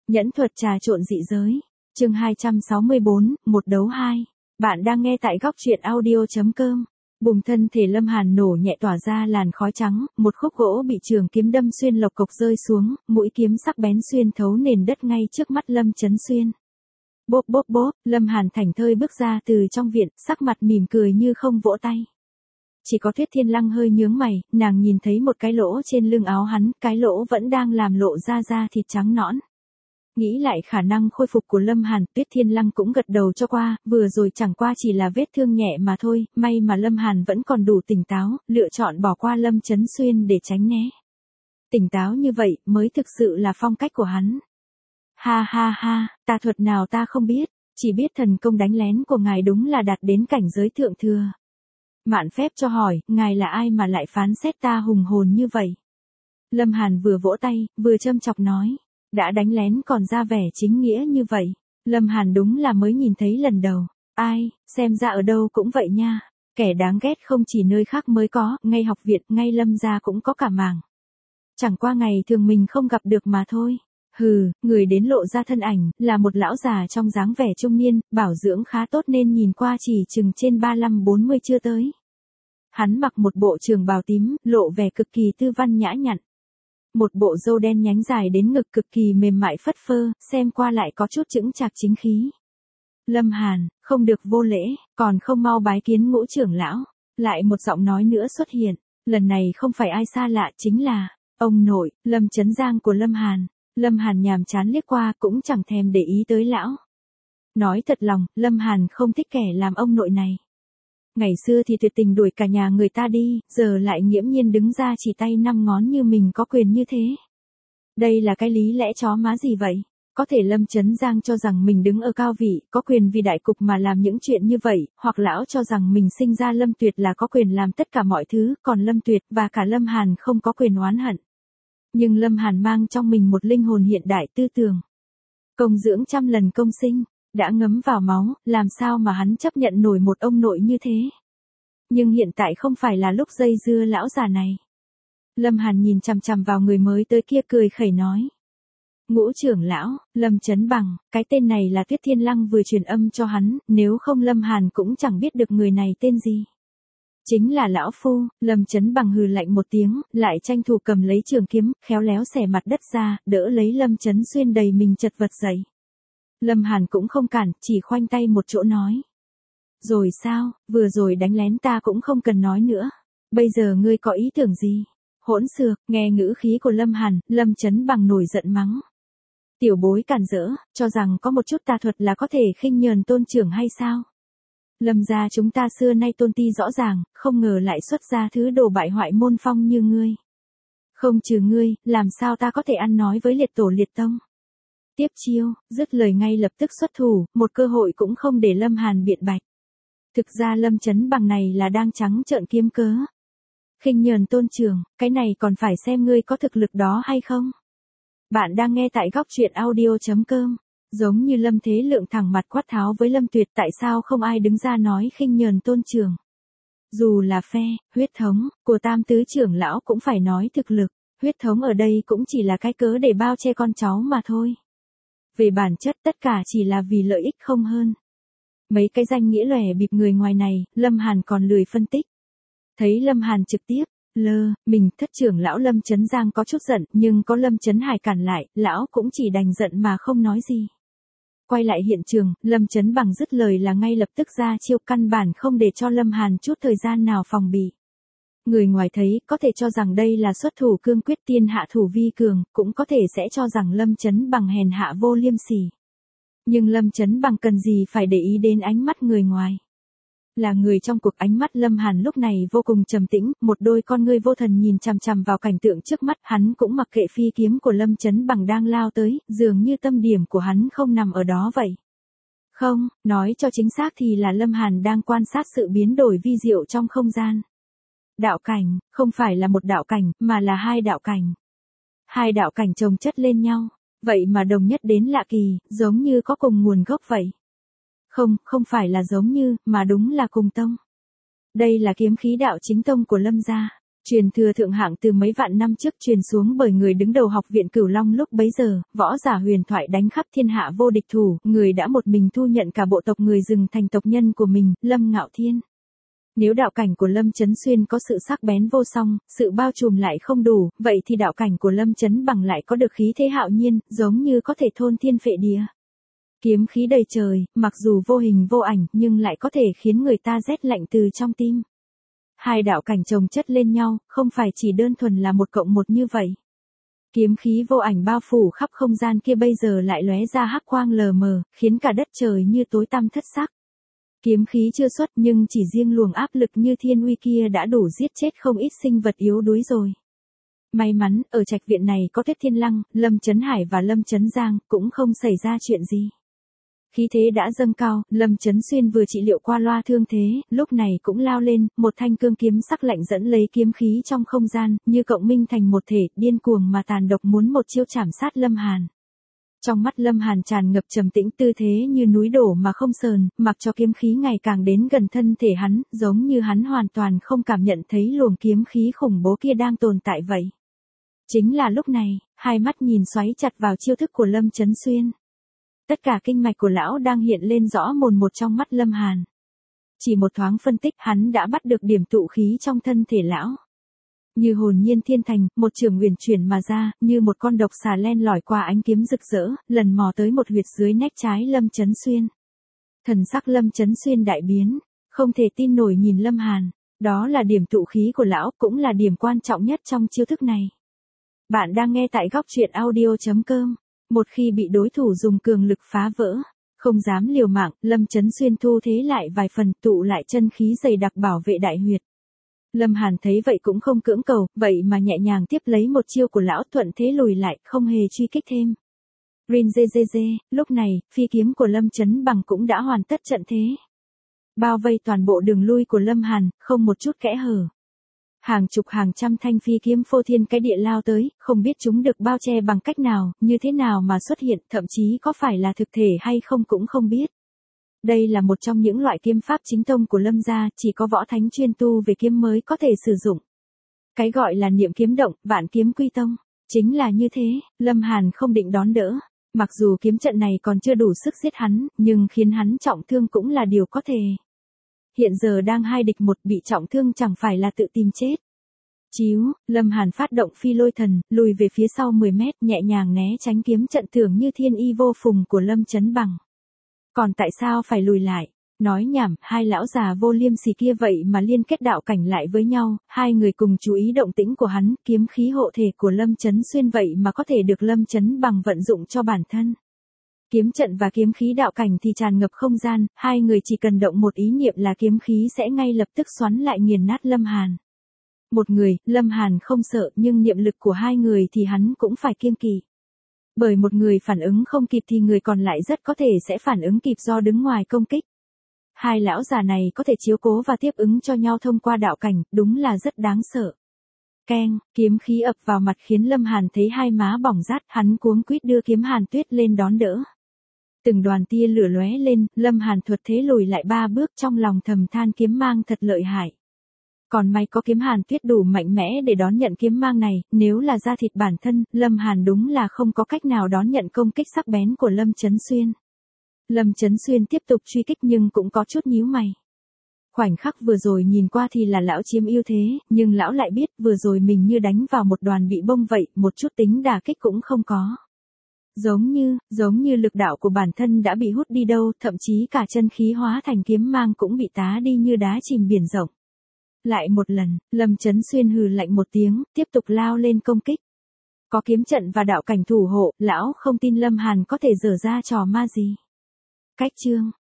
Nhẫn thuật trà trộn dị giới. Chương 264, một đấu hai. Bạn đang nghe tại góc truyện audio.com. Bùng thân thể Lâm Hàn nổ nhẹ tỏa ra làn khói trắng, một khúc gỗ bị trường kiếm đâm xuyên lộc cộc rơi xuống, mũi kiếm sắc bén xuyên thấu nền đất ngay trước mắt Lâm Chấn Xuyên. Bốp bốp bốp, Lâm Hàn thảnh thơi bước ra từ trong viện, sắc mặt mỉm cười như không vỗ tay. Chỉ có Tuyết Thiên Lăng hơi nhướng mày, nàng nhìn thấy một cái lỗ trên lưng áo hắn, cái lỗ vẫn đang làm lộ ra da thịt trắng nõn. Nghĩ lại khả năng khôi phục của Lâm Hàn, Tuyết Thiên Lăng cũng gật đầu cho qua, vừa rồi chẳng qua chỉ là vết thương nhẹ mà thôi, may mà Lâm Hàn vẫn còn đủ tỉnh táo, lựa chọn bỏ qua Lâm Chấn Xuyên để tránh né. Tỉnh táo như vậy mới thực sự là phong cách của hắn. Ha ha ha, tà thuật nào ta không biết, chỉ biết thần công đánh lén của ngài đúng là đạt đến cảnh giới thượng thừa. Mạn phép cho hỏi, ngài là ai mà lại phán xét ta hùng hồn như vậy? Lâm Hàn vừa vỗ tay, vừa châm chọc nói. Đã đánh lén còn ra vẻ chính nghĩa như vậy. Lâm Hàn đúng là mới nhìn thấy lần đầu. Ai, xem ra ở đâu cũng vậy nha. Kẻ đáng ghét không chỉ nơi khác mới có, ngay học viện, ngay Lâm gia cũng có cả mảng. Chẳng qua ngày thường mình không gặp được mà thôi. Hừ, người đến lộ ra thân ảnh, là một lão già trong dáng vẻ trung niên, bảo dưỡng khá tốt nên nhìn qua chỉ chừng trên 35-40 chưa tới. Hắn mặc một bộ trường bào tím, lộ vẻ cực kỳ tư văn nhã nhặn. Một bộ râu đen nhánh dài đến ngực cực kỳ mềm mại phất phơ, xem qua lại có chút chững chạc chính khí. Lâm Hàn, không được vô lễ, còn không mau bái kiến Ngũ trưởng lão. Lại một giọng nói nữa xuất hiện, lần này không phải ai xa lạ chính là ông nội, Lâm Chấn Giang của Lâm Hàn. Lâm Hàn nhàm chán liếc qua cũng chẳng thèm để ý tới lão. Nói thật lòng, Lâm Hàn không thích kẻ làm ông nội này. Ngày xưa thì tuyệt tình đuổi cả nhà người ta đi, giờ lại nghiễm nhiên đứng ra chỉ tay 5 ngón như mình có quyền như thế. Đây là cái lý lẽ chó má gì vậy? Có thể Lâm Chấn Giang cho rằng mình đứng ở cao vị, có quyền vì đại cục mà làm những chuyện như vậy, hoặc lão cho rằng mình sinh ra Lâm Tuyệt là có quyền làm tất cả mọi thứ, còn Lâm Tuyệt và cả Lâm Hàn không có quyền oán hận. Nhưng Lâm Hàn mang trong mình một linh hồn hiện đại tư tưởng. Công dưỡng trăm lần công sinh. Đã ngấm vào máu, làm sao mà hắn chấp nhận nổi một ông nội như thế. Nhưng hiện tại không phải là lúc dây dưa lão già này. Lâm Hàn nhìn chằm chằm vào người mới tới kia cười khẩy nói. Ngũ trưởng lão, Lâm Chấn Bằng, cái tên này là Tuyết Thiên Lăng vừa truyền âm cho hắn, nếu không Lâm Hàn cũng chẳng biết được người này tên gì. Chính là lão phu. Lâm Chấn Bằng hừ lạnh một tiếng, lại tranh thủ cầm lấy trường kiếm, khéo léo xẻ mặt đất ra, đỡ lấy Lâm Chấn Xuyên đầy mình chật vật dậy. Lâm Hàn cũng không cản, chỉ khoanh tay một chỗ nói. Rồi sao, vừa rồi đánh lén ta cũng không cần nói nữa. Bây giờ ngươi có ý tưởng gì? Hỗn xược, nghe ngữ khí của Lâm Hàn, Lâm Chấn Bằng nổi giận mắng. Tiểu bối cản rỡ, cho rằng có một chút tà thuật là có thể khinh nhờn tôn trưởng hay sao? Lâm gia chúng ta xưa nay tôn ti rõ ràng, không ngờ lại xuất ra thứ đồ bại hoại môn phong như ngươi. Không trừ ngươi, làm sao ta có thể ăn nói với liệt tổ liệt tông? Tiếp chiêu, dứt lời ngay lập tức xuất thủ, một cơ hội cũng không để Lâm Hàn biện bạch. Thực ra Lâm Chấn Bằng này là đang trắng trợn kiếm cớ. Khinh nhờn tôn trưởng, cái này còn phải xem ngươi có thực lực đó hay không. Bạn đang nghe tại góc truyện audio.com. Giống như Lâm Thế Lượng thẳng mặt quát tháo với Lâm Tuyệt, tại sao không ai đứng ra nói khinh nhờn tôn trưởng. Dù là phe, huyết thống, của tam tứ trưởng lão cũng phải nói thực lực, huyết thống ở đây cũng chỉ là cái cớ để bao che con cháu mà thôi. Về bản chất tất cả chỉ là vì lợi ích không hơn. Mấy cái danh nghĩa lòe bịp người ngoài này, Lâm Hàn còn lười phân tích. Thấy Lâm Hàn trực tiếp, mình thất trưởng lão Lâm Chấn Giang có chút giận, nhưng có Lâm Chấn Hải cản lại, lão cũng chỉ đành giận mà không nói gì. Quay lại hiện trường, Lâm Chấn Bằng dứt lời là ngay lập tức ra chiêu, căn bản không để cho Lâm Hàn chút thời gian nào phòng bị. Người ngoài thấy, có thể cho rằng đây là xuất thủ cương quyết tiên hạ thủ vi cường, cũng có thể sẽ cho rằng Lâm Chấn Bằng hèn hạ vô liêm sỉ. Nhưng Lâm Chấn Bằng cần gì phải để ý đến ánh mắt người ngoài. Là người trong cuộc, ánh mắt Lâm Hàn lúc này vô cùng trầm tĩnh, một đôi con ngươi vô thần nhìn chằm chằm vào cảnh tượng trước mắt, hắn cũng mặc kệ phi kiếm của Lâm Chấn Bằng đang lao tới, dường như tâm điểm của hắn không nằm ở đó vậy. Không, nói cho chính xác thì là Lâm Hàn đang quan sát sự biến đổi vi diệu trong không gian. Đạo cảnh, không phải là một đạo cảnh, mà là hai đạo cảnh. Hai đạo cảnh chồng chất lên nhau, vậy mà đồng nhất đến lạ kỳ, giống như có cùng nguồn gốc vậy. Không phải là giống như, mà đúng là cùng tông. Đây là kiếm khí đạo chính tông của Lâm gia. Truyền thừa thượng hạng từ mấy vạn năm trước truyền xuống bởi người đứng đầu học viện Cửu Long lúc bấy giờ, võ giả huyền thoại đánh khắp thiên hạ vô địch thủ, người đã một mình thu nhận cả bộ tộc người rừng thành tộc nhân của mình, Lâm Ngạo Thiên. Nếu đạo cảnh của Lâm Chấn Xuyên có sự sắc bén vô song, sự bao trùm lại không đủ, vậy thì đạo cảnh của Lâm Chấn Bằng lại có được khí thế hạo nhiên, giống như có thể thôn thiên phệ địa. Kiếm khí đầy trời, mặc dù vô hình vô ảnh nhưng lại có thể khiến người ta rét lạnh từ trong tim. Hai đạo cảnh chồng chất lên nhau, không phải chỉ đơn thuần là một cộng một như vậy. Kiếm khí vô ảnh bao phủ khắp không gian kia bây giờ lại lóe ra hắc quang lờ mờ, khiến cả đất trời như tối tăm thất sắc. Kiếm khí chưa xuất nhưng chỉ riêng luồng áp lực như thiên uy kia đã đủ giết chết không ít sinh vật yếu đuối rồi. May mắn, ở trạch viện này có Tuyết Thiên Lăng, Lâm Chấn Hải và Lâm Chấn Giang, cũng không xảy ra chuyện gì. Khí thế đã dâng cao, Lâm Chấn Xuyên vừa trị liệu qua loa thương thế, lúc này cũng lao lên, một thanh cương kiếm sắc lạnh dẫn lấy kiếm khí trong không gian, như cộng minh thành một thể, điên cuồng mà tàn độc muốn một chiêu chảm sát Lâm Hàn. Trong mắt Lâm Hàn tràn ngập trầm tĩnh, tư thế như núi đổ mà không sờn, mặc cho kiếm khí ngày càng đến gần thân thể hắn, giống như hắn hoàn toàn không cảm nhận thấy luồng kiếm khí khủng bố kia đang tồn tại vậy. Chính là lúc này, hai mắt nhìn xoáy chặt vào chiêu thức của Lâm Chấn Xuyên. Tất cả kinh mạch của lão đang hiện lên rõ mồn một trong mắt Lâm Hàn. Chỉ một thoáng phân tích hắn đã bắt được điểm tụ khí trong thân thể lão. Như hồn nhiên thiên thành, một trường huyền chuyển mà ra, như một con độc xà len lỏi qua ánh kiếm rực rỡ, lần mò tới một huyệt dưới nách trái Lâm Chấn Xuyên. Thần sắc Lâm Chấn Xuyên đại biến, không thể tin nổi nhìn Lâm Hàn. Đó là điểm tụ khí của lão, cũng là điểm quan trọng nhất trong chiêu thức này. Bạn đang nghe tại góc truyện audio.com. Một khi bị đối thủ dùng cường lực phá vỡ, không dám liều mạng, Lâm Chấn Xuyên thu thế lại vài phần, tụ lại chân khí dày đặc bảo vệ đại huyệt. Lâm Hàn thấy vậy cũng không cưỡng cầu, vậy mà nhẹ nhàng tiếp lấy một chiêu của lão, thuận thế lùi lại, không hề truy kích thêm. Rin dê dê dê, lúc này, phi kiếm của Lâm Chấn Bằng cũng đã hoàn tất trận thế. Bao vây toàn bộ đường lui của Lâm Hàn, không một chút kẽ hở. Hàng chục hàng trăm thanh phi kiếm phô thiên cái địa lao tới, không biết chúng được bao che bằng cách nào, như thế nào mà xuất hiện, thậm chí có phải là thực thể hay không cũng không biết. Đây là một trong những loại kiếm pháp chính tông của Lâm gia, chỉ có võ thánh chuyên tu về kiếm mới có thể sử dụng. Cái gọi là niệm kiếm động, vạn kiếm quy tông, chính là như thế, Lâm Hàn không định đón đỡ. Mặc dù kiếm trận này còn chưa đủ sức giết hắn, nhưng khiến hắn trọng thương cũng là điều có thể. Hiện giờ đang 2 địch 1, bị trọng thương chẳng phải là tự tìm chết. Chíu, Lâm Hàn phát động phi lôi thần, lùi về phía sau 10 mét, nhẹ nhàng né tránh kiếm trận tưởng như thiên y vô phùng của Lâm Chấn Bằng. Còn tại sao phải lùi lại? Nói nhảm, hai lão già vô liêm sỉ kia vậy mà liên kết đạo cảnh lại với nhau, hai người cùng chú ý động tĩnh của hắn, kiếm khí hộ thể của Lâm Chấn Xuyên vậy mà có thể được Lâm Chấn Bằng vận dụng cho bản thân. Kiếm trận và kiếm khí đạo cảnh thì tràn ngập không gian, hai người chỉ cần động một ý niệm là kiếm khí sẽ ngay lập tức xoắn lại nghiền nát Lâm Hàn. Một người, Lâm Hàn không sợ, nhưng niệm lực của hai người thì hắn cũng phải kiêng kỵ. Bởi một người phản ứng không kịp thì người còn lại rất có thể sẽ phản ứng kịp do đứng ngoài công kích. Hai lão già này có thể chiếu cố và tiếp ứng cho nhau thông qua đạo cảnh, đúng là rất đáng sợ. Keng, kiếm khí ập vào mặt khiến Lâm Hàn thấy hai má bỏng rát, hắn cuống quýt đưa kiếm Hàn Tuyết lên đón đỡ. Từng đoàn tia lửa lóe lên, Lâm Hàn thuật thế lùi lại 3 bước, trong lòng thầm than kiếm mang thật lợi hại. Còn may có kiếm Hàn Tuyết đủ mạnh mẽ để đón nhận kiếm mang này, nếu là da thịt bản thân, Lâm Hàn đúng là không có cách nào đón nhận công kích sắc bén của Lâm Chấn Xuyên. Lâm Chấn Xuyên tiếp tục truy kích nhưng cũng có chút nhíu mày. Khoảnh khắc vừa rồi nhìn qua thì là lão chiếm ưu thế, nhưng lão lại biết vừa rồi mình như đánh vào một đoàn bị bông vậy, một chút tính đả kích cũng không có. Giống như lực đạo của bản thân đã bị hút đi đâu, thậm chí cả chân khí hóa thành kiếm mang cũng bị tá đi như đá chìm biển rộng. Lại một lần, Lâm Chấn Xuyên hừ lạnh một tiếng, tiếp tục lao lên công kích. Có kiếm trận và đạo cảnh thủ hộ, lão không tin Lâm Hàn có thể dở ra trò ma gì. Cách chương,